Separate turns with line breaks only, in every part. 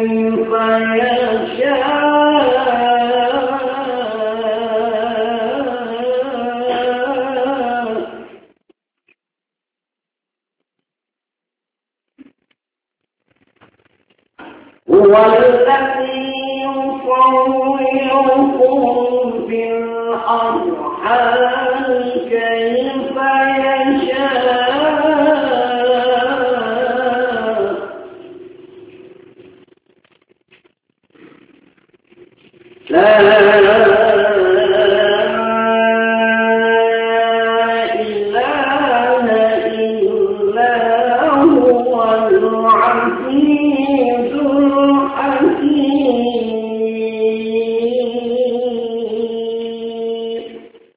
هو الذي يصوركم في الأرحام كيف يشاء لا إله إلا هو العزيز الحكيم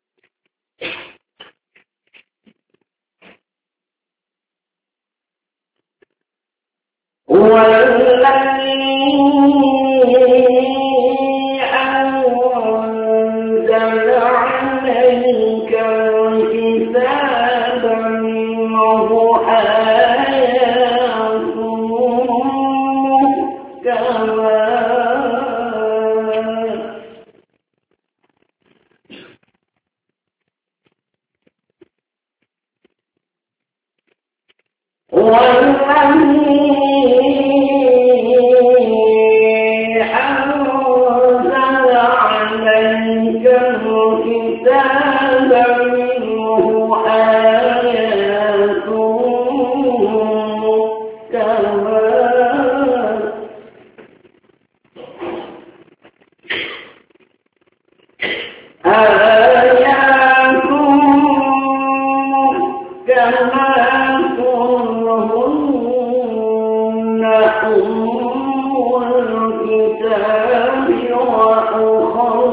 هو الذي أنزل عليك الكتاب منه آيات محكمات هو الذي أنزل عليك الكتاب منه آيات محكمات آيات محكمات هن أم الكتاب وأخر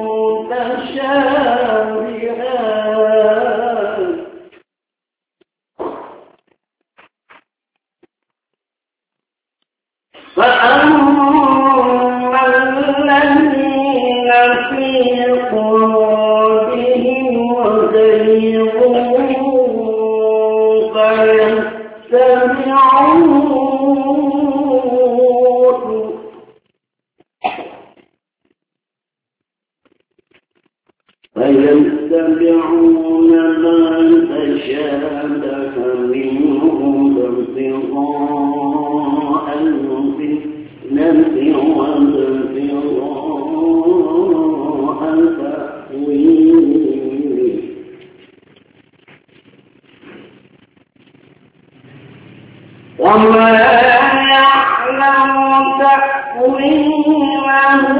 متشابهات فأما الذين في قلوبهم زيغ فيتبعون ما تشابه منه ابتغاء الفتنة وابتغاء تأويله وما يعلم تأويله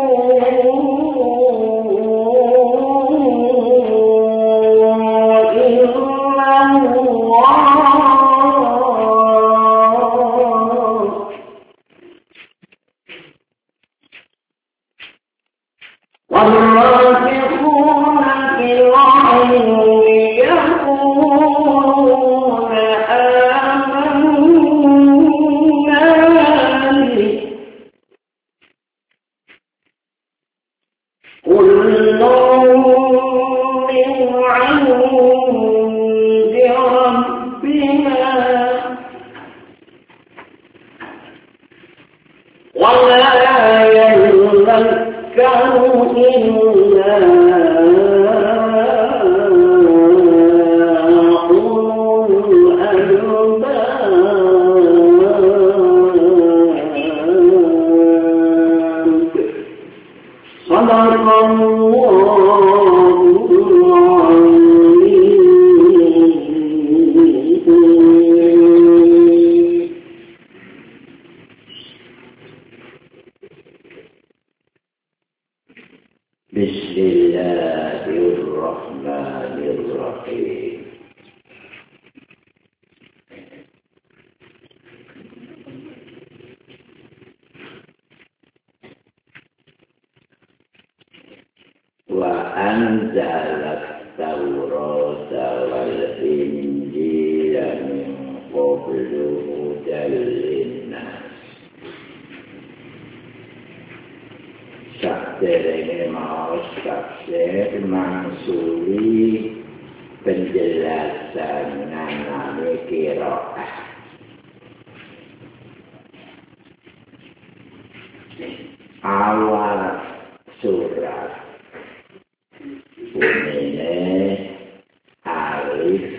والراسخون في العلم يقولون آمنا به كل من عند ربنا ولا يذكر إلا أولو الألباب صدق الله العظيم. بسم الله الرحمن الرحيم. وأنزل التوراة والإنجيل من قبل هدى للناس. Sakderenge maos tafsir mansuri penjelasan nganane qiraah. awal surat bunine alif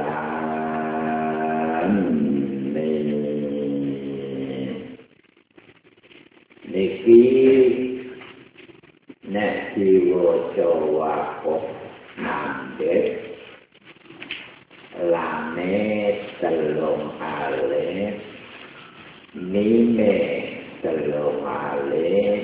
lam mim. Niki nek diwaca waqaf mandek lame telung alif mime telung alif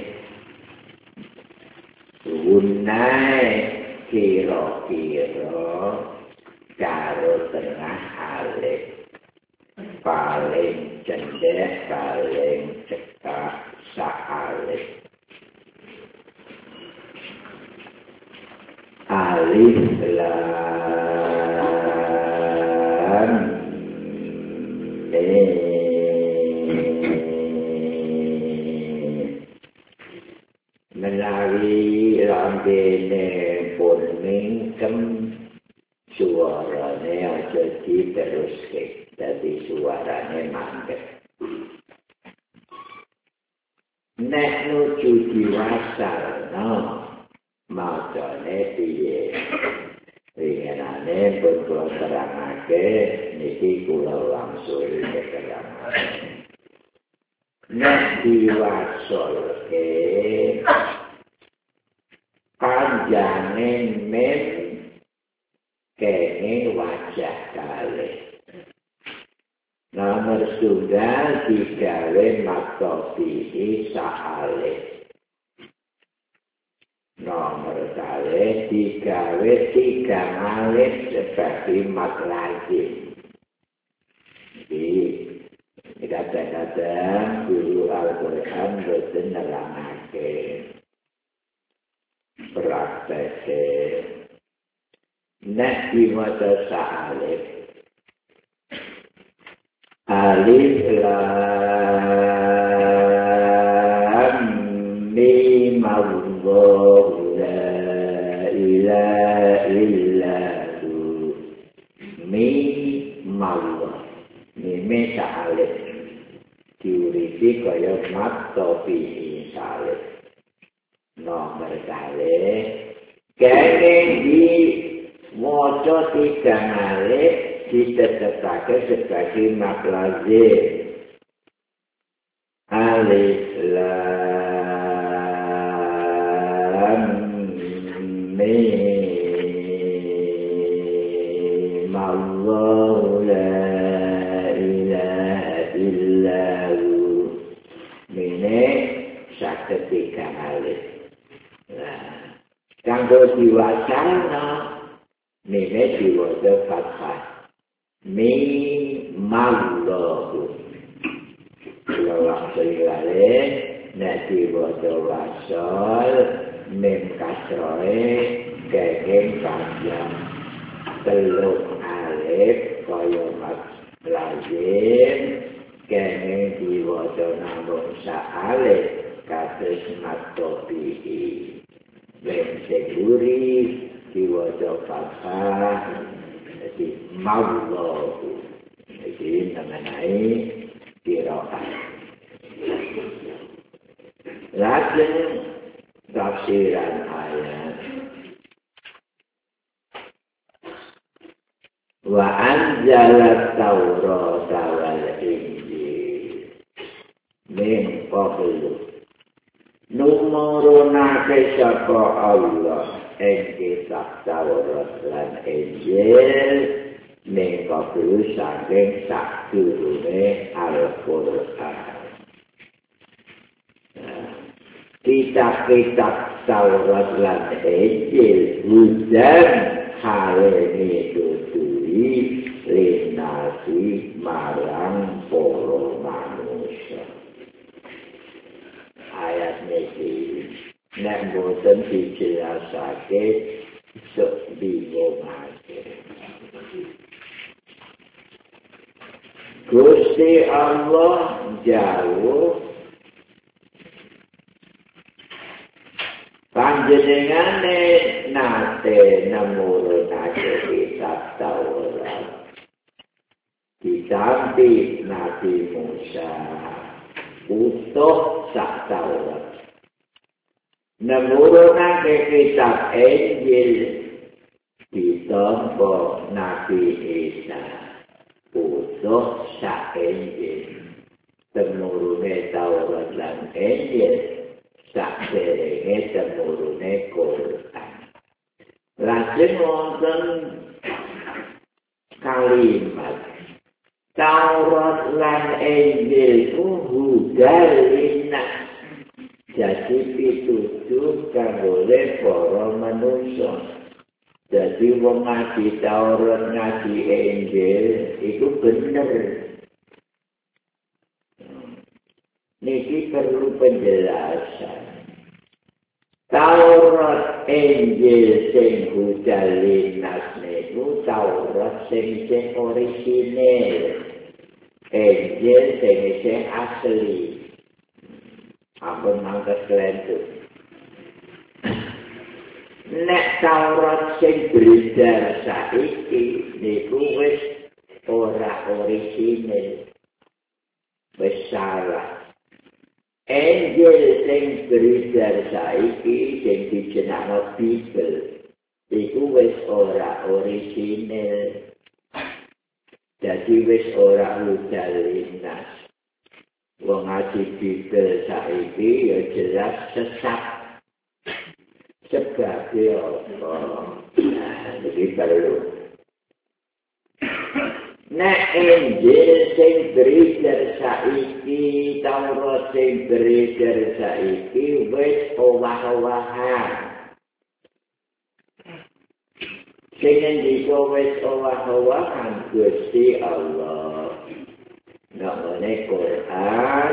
gunai kira-kira karo tengah alif paling cendek paling cekak sak alif alif lam mim. Menawi lambene pun mingkem suarane aja diteruske dadi suarane mandek. Nek nuju diwasalno macane piye? Ringanane pun kula terangake niki kula langsung keterangan. Nek diwasolke panjange mim kene wajah kalih. Nomor tunggal digawe maktopi sa'alih. Nomor kalih digawe 3 alif sebagai mat lazim. Jadi kadang-kadang guru Al-Quran boten nerangake praktek nek diwaca sa'alif alif lam mim Allahu la ilaha illahu mim Allah mime sa'alif diuriti kaya mat topi salib. Nomor kali kene di waca 3 alif ditetepake sebagai mat lazim. Alif lam mim Allahu la ilaha illahu mine saged 3 alif. Nah, kanggo diwacana mine diwaca fathah mim Allahu. Langsung kali nek diwaca wasol mim kasroe kenging panjang telung alif kaya mat lazim kene diwaca namung sa'alif kados mat topi mim seguri diwaca fathah jadi mawlahu jadi mengenai qiraat. Lajeng tafsiran ayat wa anzala Taurata wal Injil min qablu numurunake sapa Allah ing kitab Taurat lan Injil min qablu saking sadurunge Al-Qur'an. Kitab-kitab Taurat lan Injil hujan halene tutui linasi marang para manusia. Ayat niki nek boten dijelasake sok bingungake. Gusti Allah jauh panjenengane nate namurunake kitab Taurat ditampi Nabi Musa utuh sak Taurat. Nemurunake kitab Injil ditampa Nabi Isa utuh sak Injil. Temurune Taurat lan Injil saderenge temurune Quran. Lajeng wonten kalimat Taurat lan Injil hudal linnas. Jadi pitutur kanggo para manungsa. Jadi wong ngaji Taurat ngaji Injil itu bener. Niki perlu penjelasan. Taurat Injil sing hudal linnas niku Taurat sing orisinil. Injil sing asli. Ampun mangkat kelentuk. Nek Taurat sing beredar saiki niku wis ora orisinil. Wis salah. Injil sing beredar saiki sing dijenengno Bibel iku wis ora orisinil. Dadi wis ora hudal linnas. Wong ngaji Bibel saiki ya jelas sesat. Sebab apa? Jadi perlu. Nek Injil sing beredar saiki, Taurat sing beredar saiki wis owah-owahan. Sing ndika wis owah-owahan Gusti Allah. Namane Quran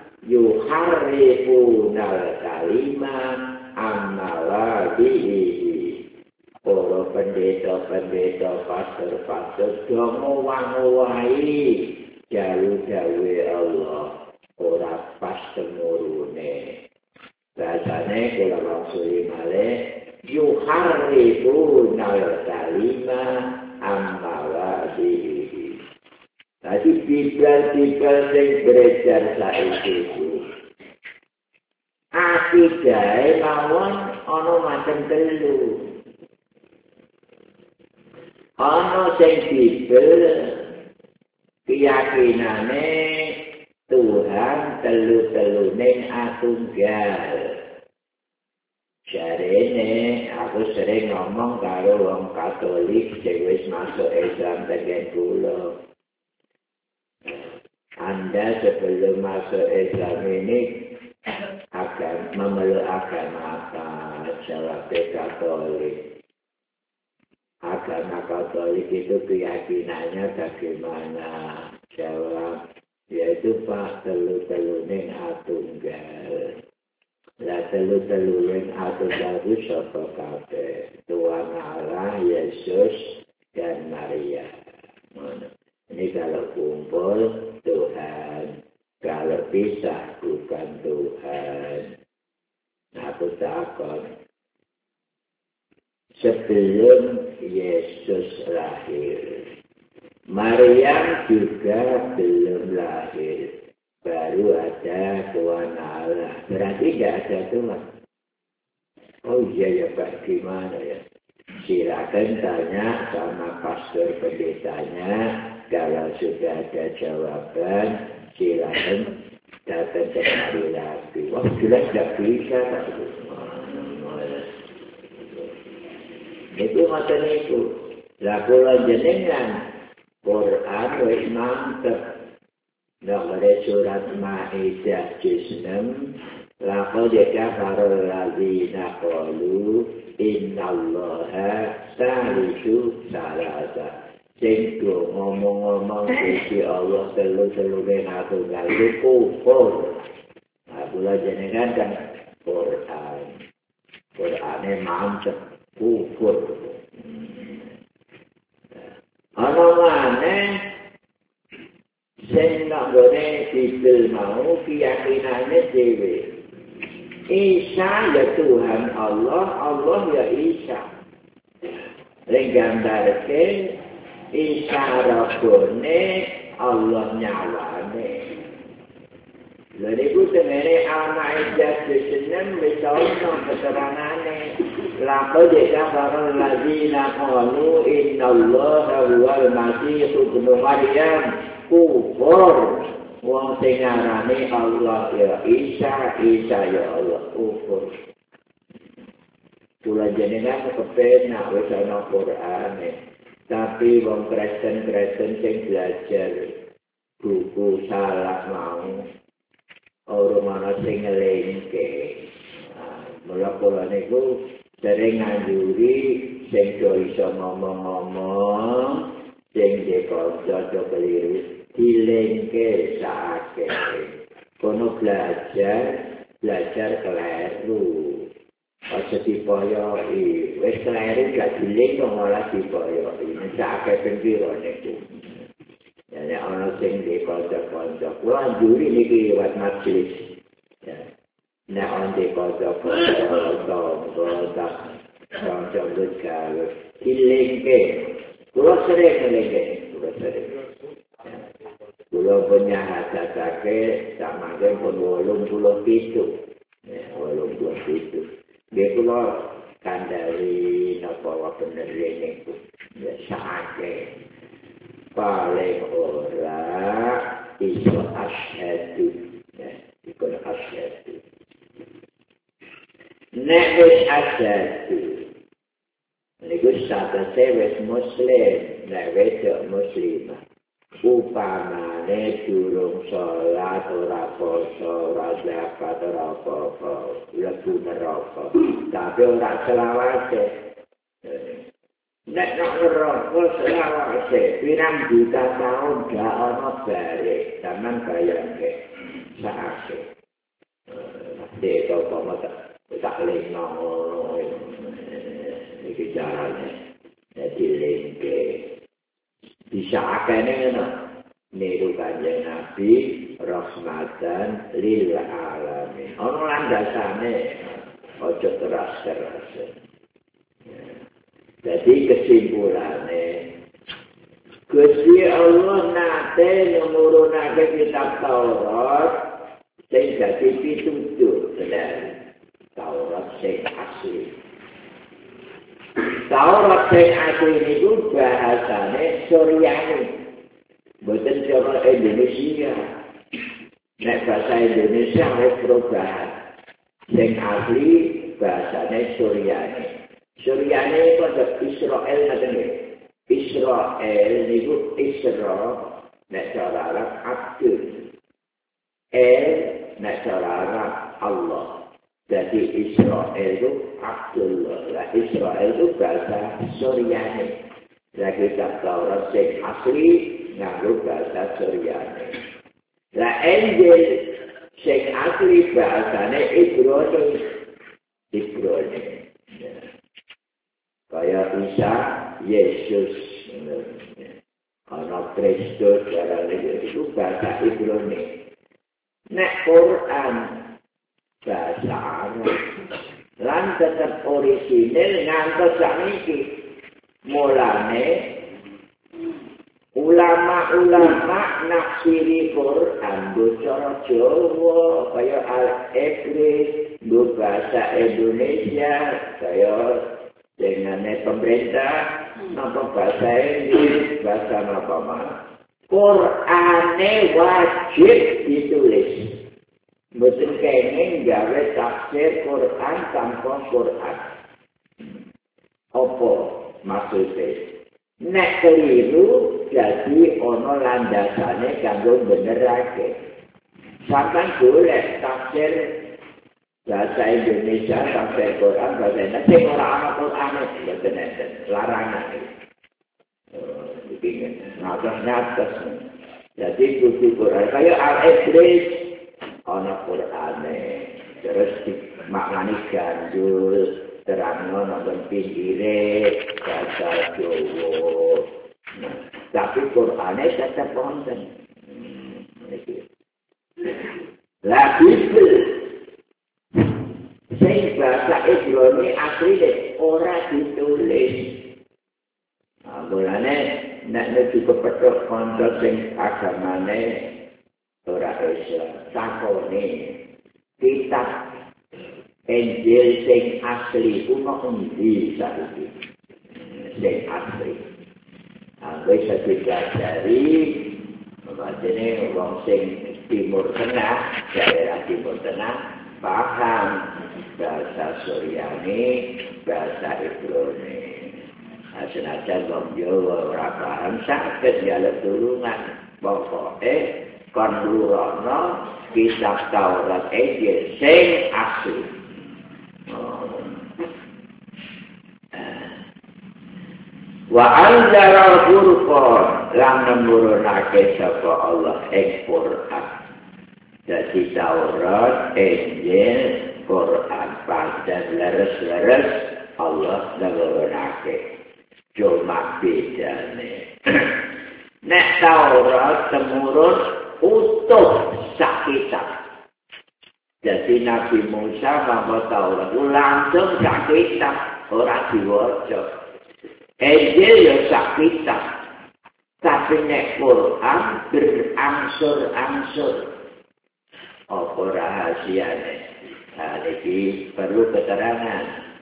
yuharrifuna kalima amala bihi. Para pendeta-pendeta pastor-pastor do ngowah-ngowahi jalu-jawe Allah ora pas temurune. Bahasane kula maksudi malih yuharrifuna kalima amala bihi. Tadi Bibel sing beredar saiki itu. Akidahe mawon ana macam telu. Ana sing Bibel keyakinane Tuhan telu-telune atunggal. Jarene aku sering ngomong karo wong Katolik sing wis masuk Islam tegen kula. Anda sebelum masuk Islam ini memeluk agama apa? Jawab Katolik. Agama Katolik itu keyakinannya bagaimana? Jawab, yaitu Pak telu-telune atunggal. Lah telu-telune atunggal itu sapa kabeh? Tuhan Allah, Yesus, dan Maria. Ini kalau kumpul Tuhan, kalau pisah bukan Tuhan. Aku takut sebelum Yesus lahir, Maryam juga belum lahir, baru ada Tuhan Allah. Berarti tidak ada Tuhan. Oh iya ya Pak, gimana ya? Silakan tanya sama pastor pendetanya. Kalau sudah ada jawaban, silakan datang kemari lagi. Wah, jelas tidak bisa. Itu macam itu. Lakulah jenengan Quran wis mantep. Nomor surat Maidah juz 6. Laqad kafara alladzina qalu innallaha salisu salasa. Sing ngomong-ngomong Gusti Allah telu-telune atunggal itu kufur. Kula jenengan kan Qur'ane mantep kufur. Ana maneh sing nggone Bibel mau keyakinane dhewe. Isa ya Tuhan Allah, Allah ya Isa. Gambarke Isa rabone Allah nyawane. Lha niku tengene Al-Maidah 26 wis ana keterangane. Laqad kafara alladzina qalu innallaha huwal masih ibnu Maryam kufur. Wong sing ngarani Allah ya Isa ya Allah kufur. Kula jenengan kepenak wis ana Qur'ane. Tapi wong Kristen sing belajar buku salah mau orang mana sing ngelengke. Mula kula niku sering nganjuri sing do iso ngomong-ngomong sing dikonco keliru dilengke sakake. Kono belajar keliru. Aja dipoyoki. Wis keliru gak dilengke malah dipoyoki. Sakake ping pira niku. Ya ana sing dikonco-konco. Kula njuri niki liwat majelis. Ya. Nek onde konco-konco konco gawe dilengke. Kula sering ngelengke, Kula punya hadasake sama pun 87. Ya, 87. Dia kula kandhani napa bener niku. Ya sakake. Paling ora iso asyhadu ya ikut asyhadu nek wis asyhadu niku satase wis muslim nek wedok muslimah upamane durung salat ora poso ora zakat ora apa-apa lebu neraka tapi ora selawase. Nek neraka selawase pirang juta tahun gak ana bare sampean bayangke sakake. Dek apa tak leno iki carane dadi lengke bisa akene ngono niru kanjeng Nabi rahmatan lil alamin ana landasane aja keras-keras. Jadi kesimpulannya Gusti Allah nate menurunake kitab Taurat sing dadi pitutur bener Taurat sing asli. Taurat sing asli niku bahasane Suryani. Boten cara Indonesia. Nek bahasa Indonesia wis perubahan. Sing asli bahasane Suryani. Suryani itu ada Israel katanya. Israel itu Isra, nek cara Arab Abdul. Nek cara Arab Allah. Jadi Israel itu Abdullah. Nah, Israel itu bahasa Suryani. Nah, kitab Taurat sing asli nganggo bahasa Suryani. Nah, Injil sing asli bahasane Ibrani. Kaya Isa, Yesus, anak Kristus, itu bahasa Ibrani. Nek Quran, bahasa Arab. Lan tetap orisinil ngantos sakniki. Mulane ulama-ulama nafsiri Quran cara Jawa kaya Al-Iqris, bahasa Indonesia kaya dengan pemerintah, apa bahasa Inggris, bahasa apa-apa. Qur'ane wajib ditulis. Mboten kenging gawe tafsir Quran tanpa Quran. Apa maksudnya? Nek keliru jadi ana landasane kanggo benerake. Sampeyan golek tafsir bahasa Indonesia sampai Quran bahasa Indonesia sing ora ana Quran mboten enten larangan. Dipingin ngatos-ngatos. Jadi buku Quran kaya Al-Iqris ana Qurane terus maknane gandul terangno nang pinggire bahasa Jawa. Tapi Qurane tetep wonten. Lah Bible sing bahasa Ibrani asli ora ditulis. Mulane nek juga petuk kanca sing agamane ora Islam takone kitab Injil sing asli kuno endi saiki sing asli wis dipelajari macane wong sing Timur Tengah daerah Timur Tengah paham bahasa Suryani bahasa Ibrani senajan wong Jawa ora paham saged njaluk tulungan pokoke kon nurono kitab Taurat Injil sing asli. Wa anzala al-Furqan lan nemurunake sapa Allah ing Quran. Dadi Taurat, Injil, Quran padha leres-leres Allah nemurunake. Cuma bedane. Nek Taurat temurun utuh sak kitab. Jadi Nabi Musa mawa Taurat langsung sak kitab ora diwaca. Injil ya sak kitab. Tapi nek Quran berangsur-angsur. Apa rahasiane? Iki perlu keterangan.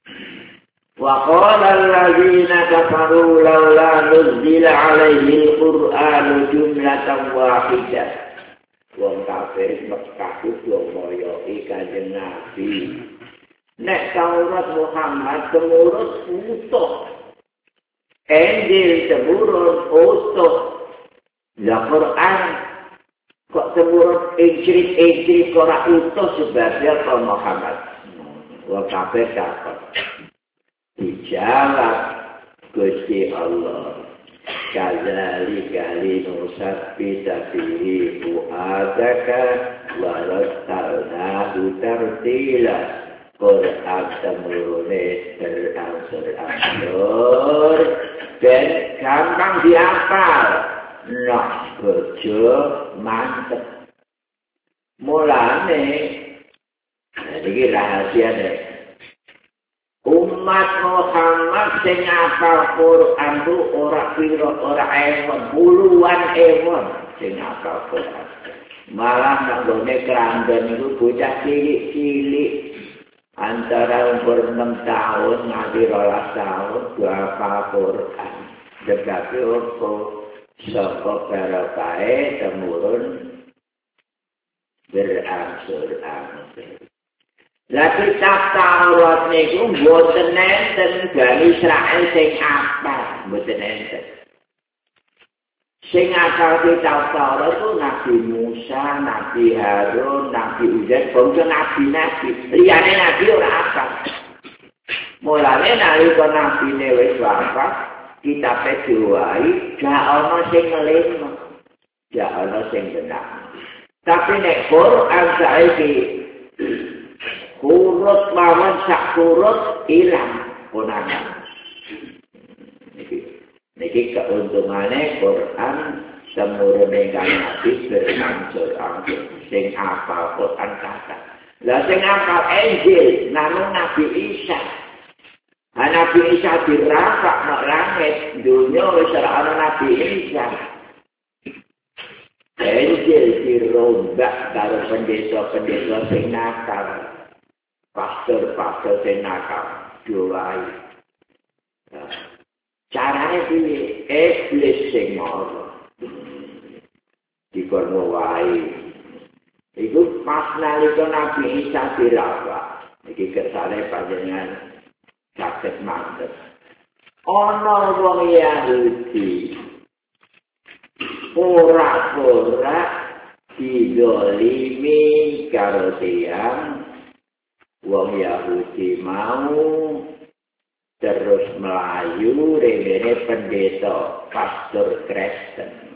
وقال الذين كفروا لولا نزل عليه القرآن جملة واحدة. Wong kafir Mekah itu ngoyoki Kanjeng Nabi. Nek Taurat Muhammad temurun utuh. Injil temurun utuh. La Quran kok temurun Injil ora utuh sebabnya apa Muhammad. Wong kafir takut. Dijawab Gusti Allah kadzalika linusabbita bihi fuadaka wa rattalnahu tartila Quran temurune berangsur-angsur dan gampang dihafal nah bojo mantep mulane iki rahasiane umat Muhammad sing hafal Quran tu ora pira ora ewon puluhan ewon sing hafal Quran. Malah nanggone kerandon itu bocah cilik-cilik antara umur 6 tahun nganti 12 tahun hafal Quran. Dekape opo saka barokahe temurun berangsur-angsur. Lah kitab Taurat niku mboten enten Bani Israil sing apal, mboten enten. Sing apal kitab Taurat itu Nabi Musa, Nabi Harun, Nabi Uzair, bangsa nabi-nabi. Liyane nabi ora apal. Mulane nalika nabine wis wafat, kitabe diwai, gak ana sing ngelingno. Gak ana sing benar. Tapi nek Quran saiki huruf lawan sak huruf ilang konangan. Niki keuntungannya Quran temurune kang Nabi berangsur-angsur sing apal Quran kata. Lah sing apal Injil namung Nabi Isa. Nabi Isa dirafak nang langit, dunya wis ora ana Nabi Isa. Injil dirombak karo pendeta-pendeta sing nakal. Pastor sing nakal diwai. Carane piye? Iblis sing ngono. Dikono wae. Iku pas nalika Nabi Isa dirawat. Iki kersane panjenengan saged mantep. Ana wong Yahudi ora didolimi karo tiyang wong Yahudi mau terus melayu rene pendeta pastor Kristen.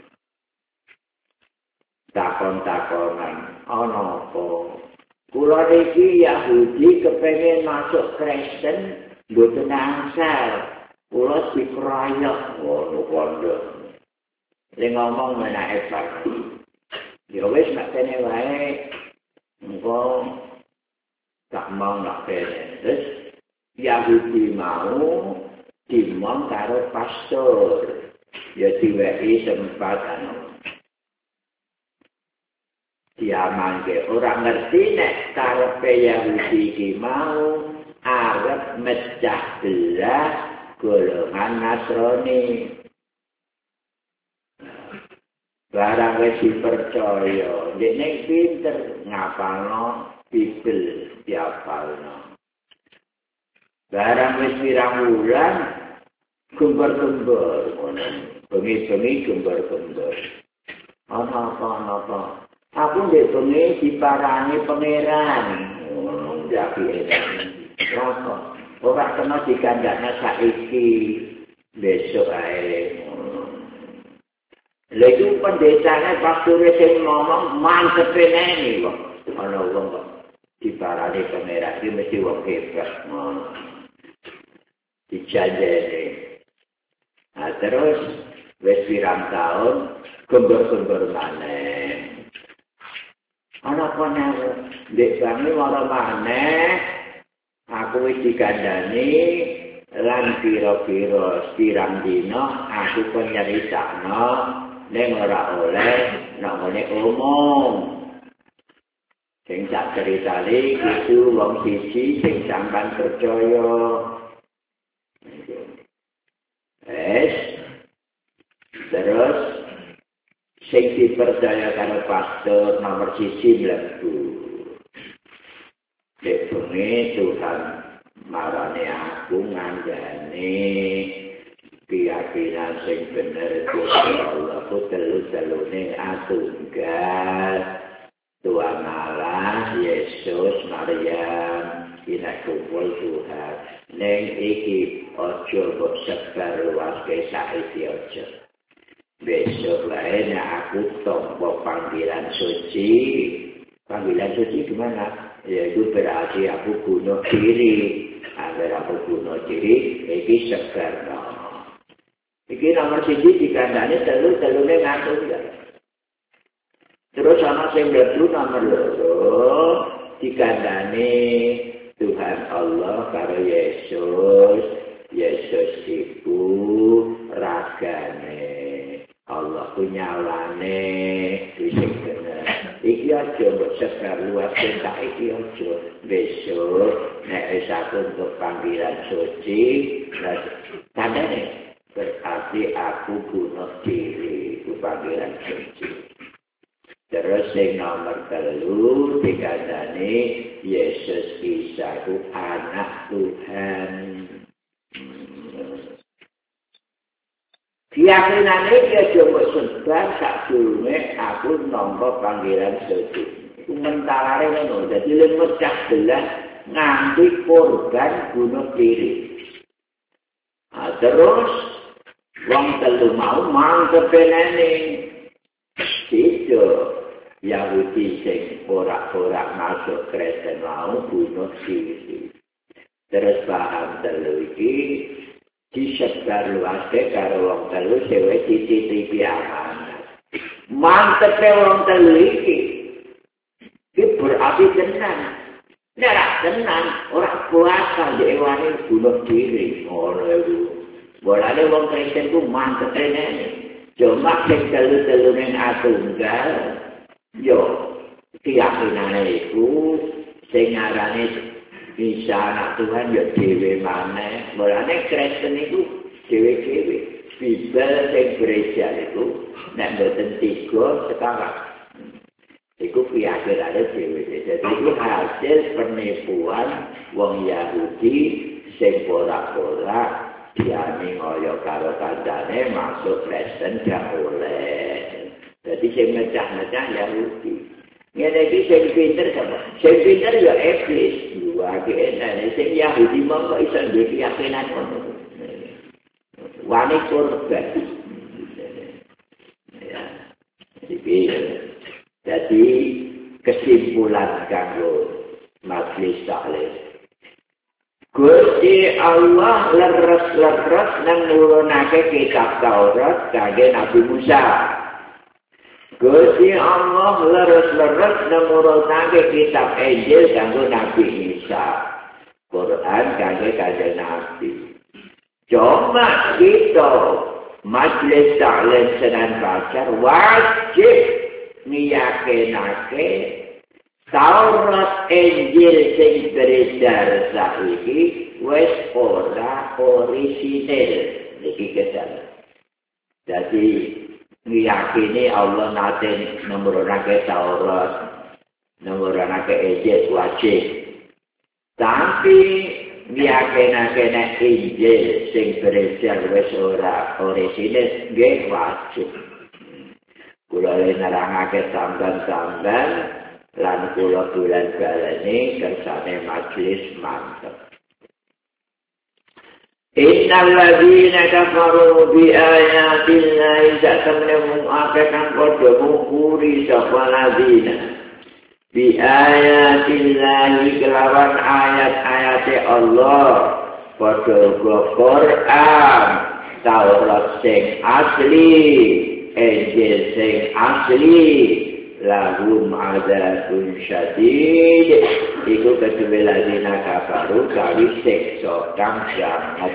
Takon-takonan, ana apa? Kula iki Yahudi kepengin masuk Kristen, mboten angsal. Kula dikeroyok ngono kondo. Sing ngomong menake Pak. Ya wis nek kene wae engko tak mau nak kene. Terus Yahudi mau dimong karo pastor. Ya diwehi sempat diamanke ora ngerti nek karepe Yahudi iki mau arep mecah belah golongan Nasrani. Barang wis dipercaya, dene pinter ngapalno Bibel diapalno. Barang wis pirang wulan gembar-gembar ngono. Bengi-bengi gembar-gembar. Apa? Aku ndek bengi diparani pangeran. Jadi rasa ora kena dikandakna saiki besok ae. Lagi pendetane pasture sing ngomong mantep nene kok. Ana wong kok diparani pangeran iki mesti wong hebat. Dijanjeni. Nah, terus wis pirang taun gembor-gembor maneh. Ana kono ndek bangi ora maneh aku wis dikandani lan pira-pira pirang dina aku penyeritakno ning ora oleh nek ngene omong. Sing tak ceritani itu wong siji sing sampean percaya. Terus sing dipercaya karo pastor nomor 1 mlebu. Dek bengi Tuhan marane aku ngandani keyakinan sing bener Gusti Allah ku telu-telune atunggal Tuhan Allah, Yesus, Maryam, ina kumpul Tuhan. Neng iki ojo mbok sebar luas ke saiki ojo. Besok lain aku tompo panggilan suci. Panggilan suci gimana? Yaitu berarti aku bunuh diri. Agar aku bunuh diri, iki sebar no. Iki nomor 1 dikandani telu-telune ngatunggal. Terus ana sing mlebu nomor 2 dikandani Tuhan Allah karo Yesus. Yesus iku ragane. Allah punya nyalane sing bener. Iki aja mbok sebar luas tak iki aja. Besok nek wis aku untuk panggilan suci, tandane berarti aku bunuh diri ku panggilan suci. Terus yang nomor 3 dikandani Yesus Isa ku anak Tuhan. Keyakinan ini dia coba sebar sakjroning aku nampa panggilan suci. Itu mentalare ngono. Jadi lek mecah belah nganti korban bunuh diri. Terus wong telu mau mangkep nene. Itu Yahudi sing ora masuk Kristen mau bunuh diri. Terus paham telu iki disebar luasnya karo wong telu sewe titip amanat. Mantep wong telu iki. Iki berarti tenan. Nek ra tenan ora kuasa dhewane bunuh diri. Ngono iku. Bolane wong Kristen ku mantep nene. Cuma sing telu-telu ning atunggal yo keyakinane iku sing ngarane bisa anak Tuhan ya dhewe maneh. Mulane Kristen iku dhewe-dhewe. Bibel sing gereja iku nek mboten 3 sekarang. Iku keyakinane dhewe. Jadi iku hasil penipuan wong Yahudi sing porak-porak diani ngoyo karo kancane masuk Kristen gak oleh. Jadi sing mecah-mecah Yahudi. Ngene iki sing pinter sapa? Sing pinter ya iblis. Dua kene sing Yahudi mongko iso duwe keyakinan ngono. Wani korban. Ya. Jadi kesimpulan kanggo majelis taklim. Gusti Allah leres-leres nang nurunake kitab Taurat kangge Nabi Musa. Gusti Allah leres-leres nang nurunake kitab Injil kanggo Nabi Isa. Quran kangge kanjeng Nabi. Cuma kita majelis taklim Senin Fajar wajib ngiyakinake Taurat Injil sing beredar saiki wis ora orisinil iki kesan. Jadi ngiyakini Allah nate nurunaké Taurat, nurunaké Injil wajib. Tapi ngiyakinaké nek Injil sing beredar wis ora orisinil nggih wajib. Kula nerangake sampean-sampean lan kula bulan balane kersane majelis mantep. Innal ladzina kafaru bi ayatillahi ta'tamnahum akan padha mungkuri sapa ladzina bi ayatillahi kelawan ayat-ayate Allah padha Quran Taurat sing asli Injil sing asli lahum adzabun syadid iku kedue ladina kafaru kawi siksa kang sangat.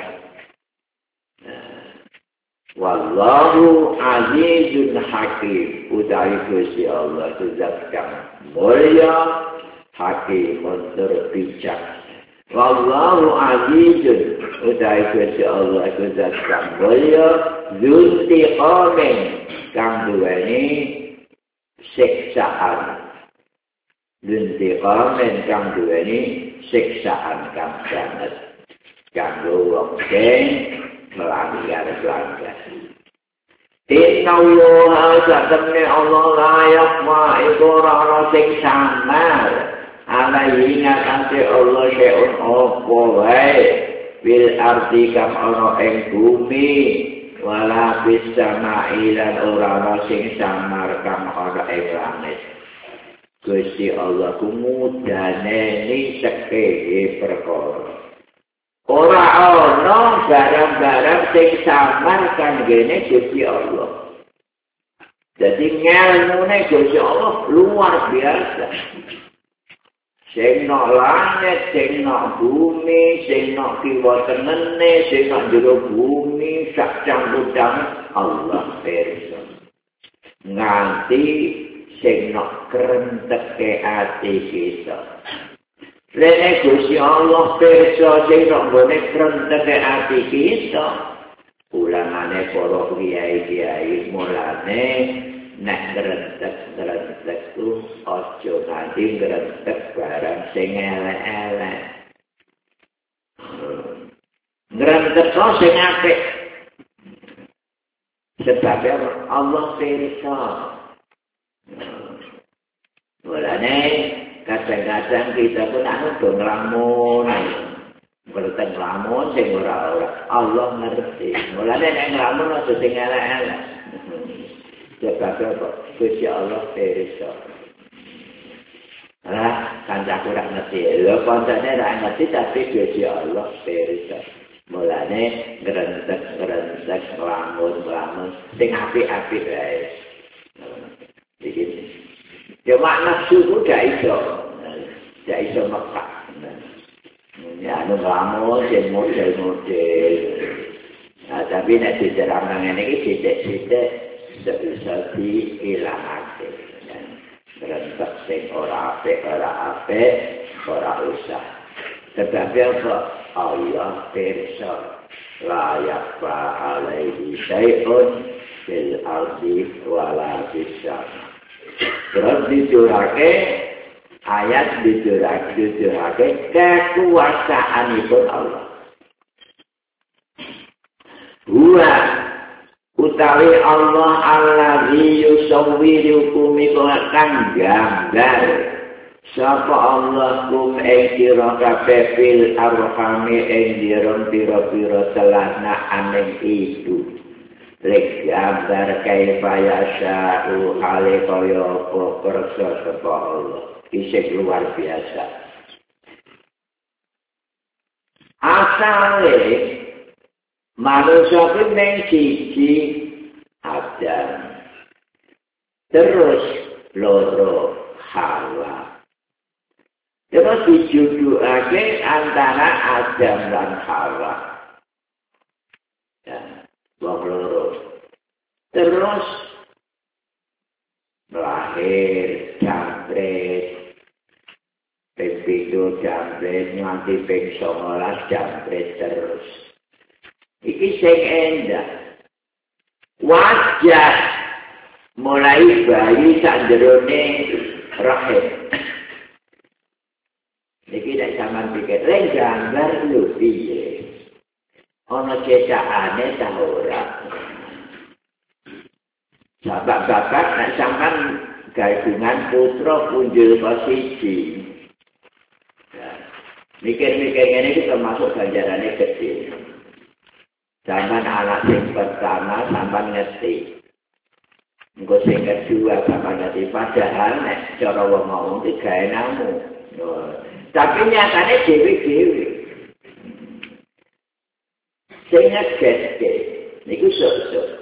Wallahu azizun hakim utawi Gusti Allah zat kang mulya hakimun tur bijak. Wallahu azizun utawi Gusti Allah zat kang mulya dzuntiqamin kang duweni siksaan lintiqamen kang duweni siksaan kang sanget kanggo wong sing melanggar. Inna Allah satamne Allah layak wa iqora sing samar alaihi ngatasi Allah seun apa wae bil arti kang ana ing bumi wala bisa ma'ilan ora sing samar kang ana ing langit. Gusti Allah ku mudaneni sekeh perkara. Ora ana barang-barang sing samar kanggene Gusti Allah. Jadi ngelmune Gusti Allah luar biasa. Sing nok langit, sing nok bumi, sing nok kiwa tenene, sing nok jero bumi, sak campur-campur Allah pirsa. Nganti sing nok krenteke ati kita. Lene Gusti Allah pirsa sing nok nggone krenteke ati kita. Ulangane para kiai-kiai mulane nek ngrentek ku aja nganti ngrentek barang sing elek-elek. Ngrentek sing apik. Sebab Allah pirsa. Mulane kadang-kadang kita pun anu nglamun. Berteng lamun sing ora Allah ngerti. Mulane nek nglamun aja sing elek-elek. Sebab Gusti Allah pirsa. Kancaku ora ngerti. Lho kancane ora ngerti tapi Gusti Allah pirsa. Mulane ngrentek lamun sing apik-apik wae. Iki. Ya makna suku gak iso mekak. Ya anu lamun sing model-model. Nah, tapi nek diterangkan ngene iki sithik-sithik bisa dihilangake. Rentek sing ora apik, ora usah. Tetapi apa? Allah pirsa layak alaihi syai'un fil ardi wala fis sama. Terus dijurake ayat dijurake kekuasaanipun Allah. Utawi Allah allazi yusawwirukum kang gambar sapa Allah kum ing sira kabeh fil arhami ing pira-pira celana aning ibu lek gambar kaifa yasha'u hale kaya apa kersa sapa Allah isih luar biasa. Asale manusia itu siji Adam, terus loro Hawa. Terus dijudukake antara Adam dan Hawa. Ya, wong loro. Terus lahir lahir jambret pepito jambret nganti ping 19 jambret terus iki sing endah wajah mulai bayi sanjerone rahim iki nek sampean pikir lek gambar lho piye ana cecakane ta ora bapak-bapak nek sampean gabungan putra punjul posisi mikir-mikir ngene iki termasuk ganjarane gede sampean anak sing pertama sampean ngerti engko sing kedua sampean ngerti padahal nek cara wong ngomong iki gawe namu tapi nyatane dhewe-dhewe sing gede niku sok-sok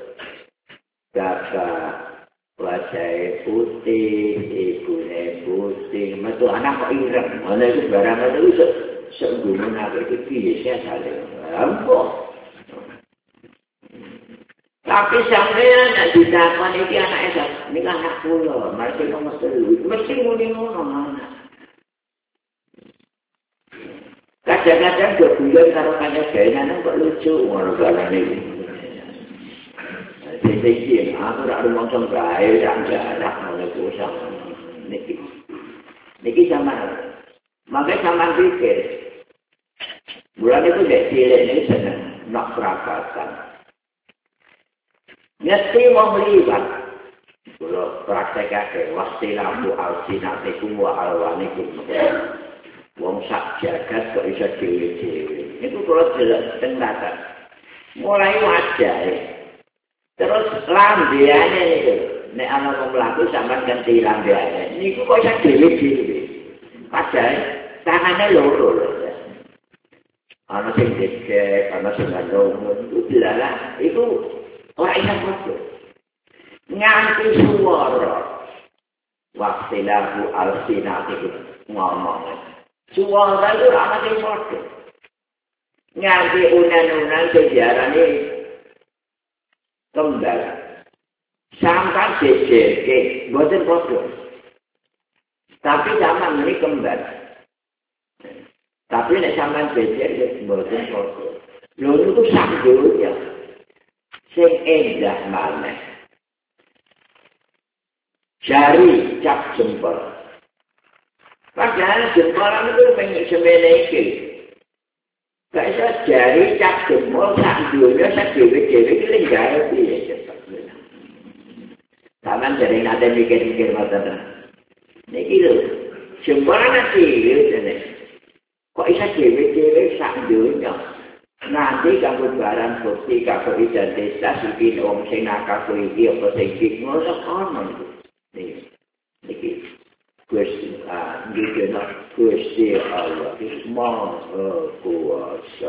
bapak wajah putih, ibune putih, metu anak kok ireng, ana iku barang itu seungguhan apa itu biasa saling rampok. Tapi sampeyan nek ditakon iki anake ini anak kula, mesti nomor 3, mesti muni ngono anak. Kadang-kadang dobulan karo kaya gaenan kok lucu ngono barane iki. Jadi aku tak ada macam baik, tak ada oleh pusat. Niki sama. Makanya sama pikir. Bulan itu dek cilik ini senang nak perapatan. Ngerti mau melibat. Kalau praktek wastilahu alsinatikum wa alwanikum. Wong sak jagat kok iso dhewe-dhewe. Niku kalau jelas tengatan. Mulai wajah. Terus lambeane niku nek ana wong mlaku sampean ganti lambeane niku kok iso dhewe-dhewe padahal tangane loro lho ana sing gede ana sing ngomong itu dilalah itu ora iso foto nganti suara wastilahu alsinatikum ngomong suara itu ana sing foto nganti unan-unan sejarane kembali sampai jejer boten podo tapi zaman ini kembali tapi nek sampean jejer boten podo lho itu sakdonya sing endah maneh jari cap jempol padahal jempolan itu pengen semene iki gak iso jari cap jempol sak dunya sak dhewe-dhewe iki lenggae piye cepet. Sampeyan jare nate mikir-mikir ngoten. Niki lho, jempolan iki jane. Kok iso dhewe-dhewe sak dunya. Nanti kanggo barang bukti kanggo identitas iki wong sing nakal iki apa sing iki ngono kono niki. Gusti Allah Maha Kuasa.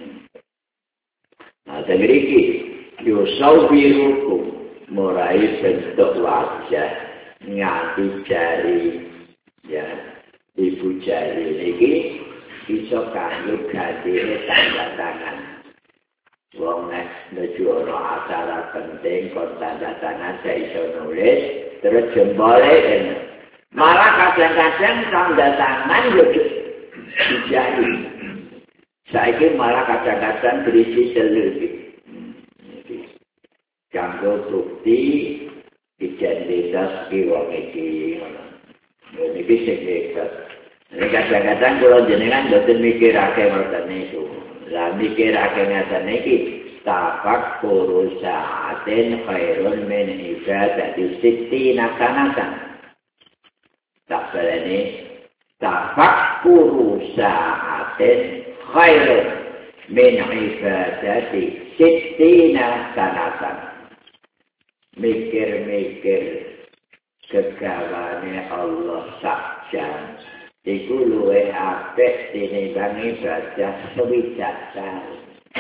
Nah, dari ini, yusawirukum mulai bentuk wajah nganti jari, ya, ibu jari ini bisa kanggo ganti tanda tangan. Wong nek nuju ana acara penting kok tanda tangan saya iso nulis terus jempole malah kadang-kadang tanda tangan yo dijari. Saiki malah kadang-kadang berisi selubih. Kanggo bukti identitas ki wong iki. Niki sekretas. Nek kadang-kadang kula jenengan boten mikirake ngoten niku. Lah mikirake ngoten iki tafakkur sa'atin khairun min ibadati sittina sanatan. Tak berani tafakkur sa'atin khairun min ibadati sittina sanatan. Mikir-mikir kegawane Allah sak jam iku luwih apik tinimbang ibadah 60 tahun.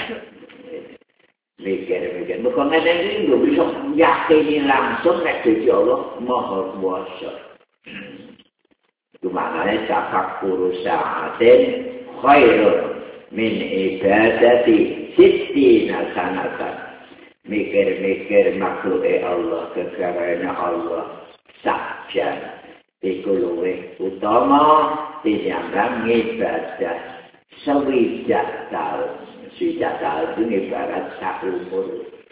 Mikir-mikir bukan ngene iki bisa yakini langsung nek Gusti Allah Maha Kuasa. Itu maknanya tafakkur sa'atin khairun min ibadati sittina sanatan. Mikir-mikir makhluk Allah, kegawaannya Allah sakjan iku luwih utama tinimbang ibadah swidak taun. Swidak taun itu ibarat sak umur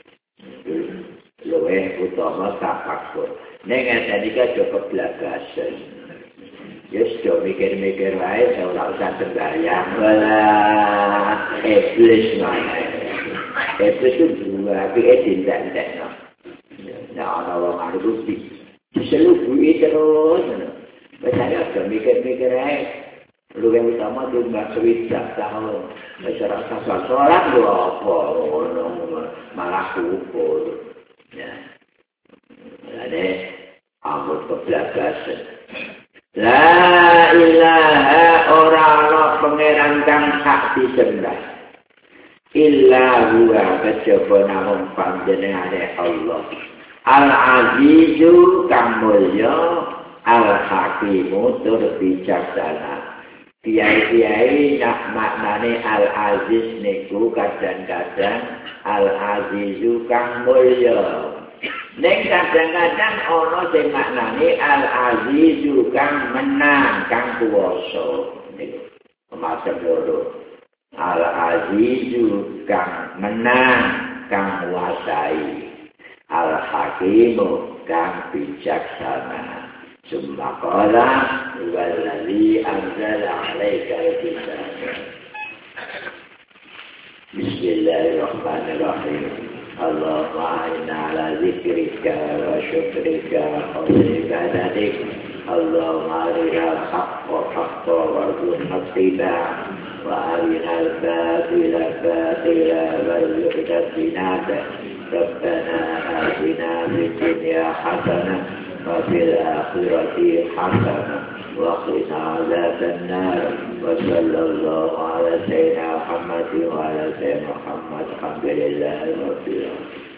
luwih utama tafakur. Ning ngene iki aja keblagasan. Ya sudah mikir-mikir wae ora usah sembahyang lah. Iblis mana? Iblis itu juga tindak-tindak. Nah, ana wong anu diselubui terus. Saya sudah mikir-mikir wae. Luwih utama timbang swidak tahun. Masyarakat sholat lho apa malah kubur. Ya. Jadi ampun keblagasan. La ilaha ora pangeran kang hak disembah illa huwa kejaba namung panjenengane Allah Al-Azizu kang mulya Al-Hakimu tur bijaksana. Kiai-kiai nak maknane Al-Aziz niku kadang-kadang Al-Azizu kang mulya. Nek kadang-kadang ana sing maknane Al-Azizu kang menang, kang kuwasa. Niku macam loro. Al-Azizu kang menang, kang nguasai. Al-Hakimu kang bijaksana. Summa qala wallazi anzala 'alaikal kitaba. Bismillahirrahmanirrahim. Allahumma inna ala zikrika wa syukrika wa ibadatik. Allahumma arina al-haqqa haqqa warzuqna ittiba'ah wa arina al-batila batila warzuqna ijtinabah. Rabbana atina fid dunya hasanah wa fil akhirati hasanah wa qina adzaban nar. Wa sallallahu ala sayyidina Muhammad wa ala sayyidina Muhammad. Alhamdulillah rabbil alamin.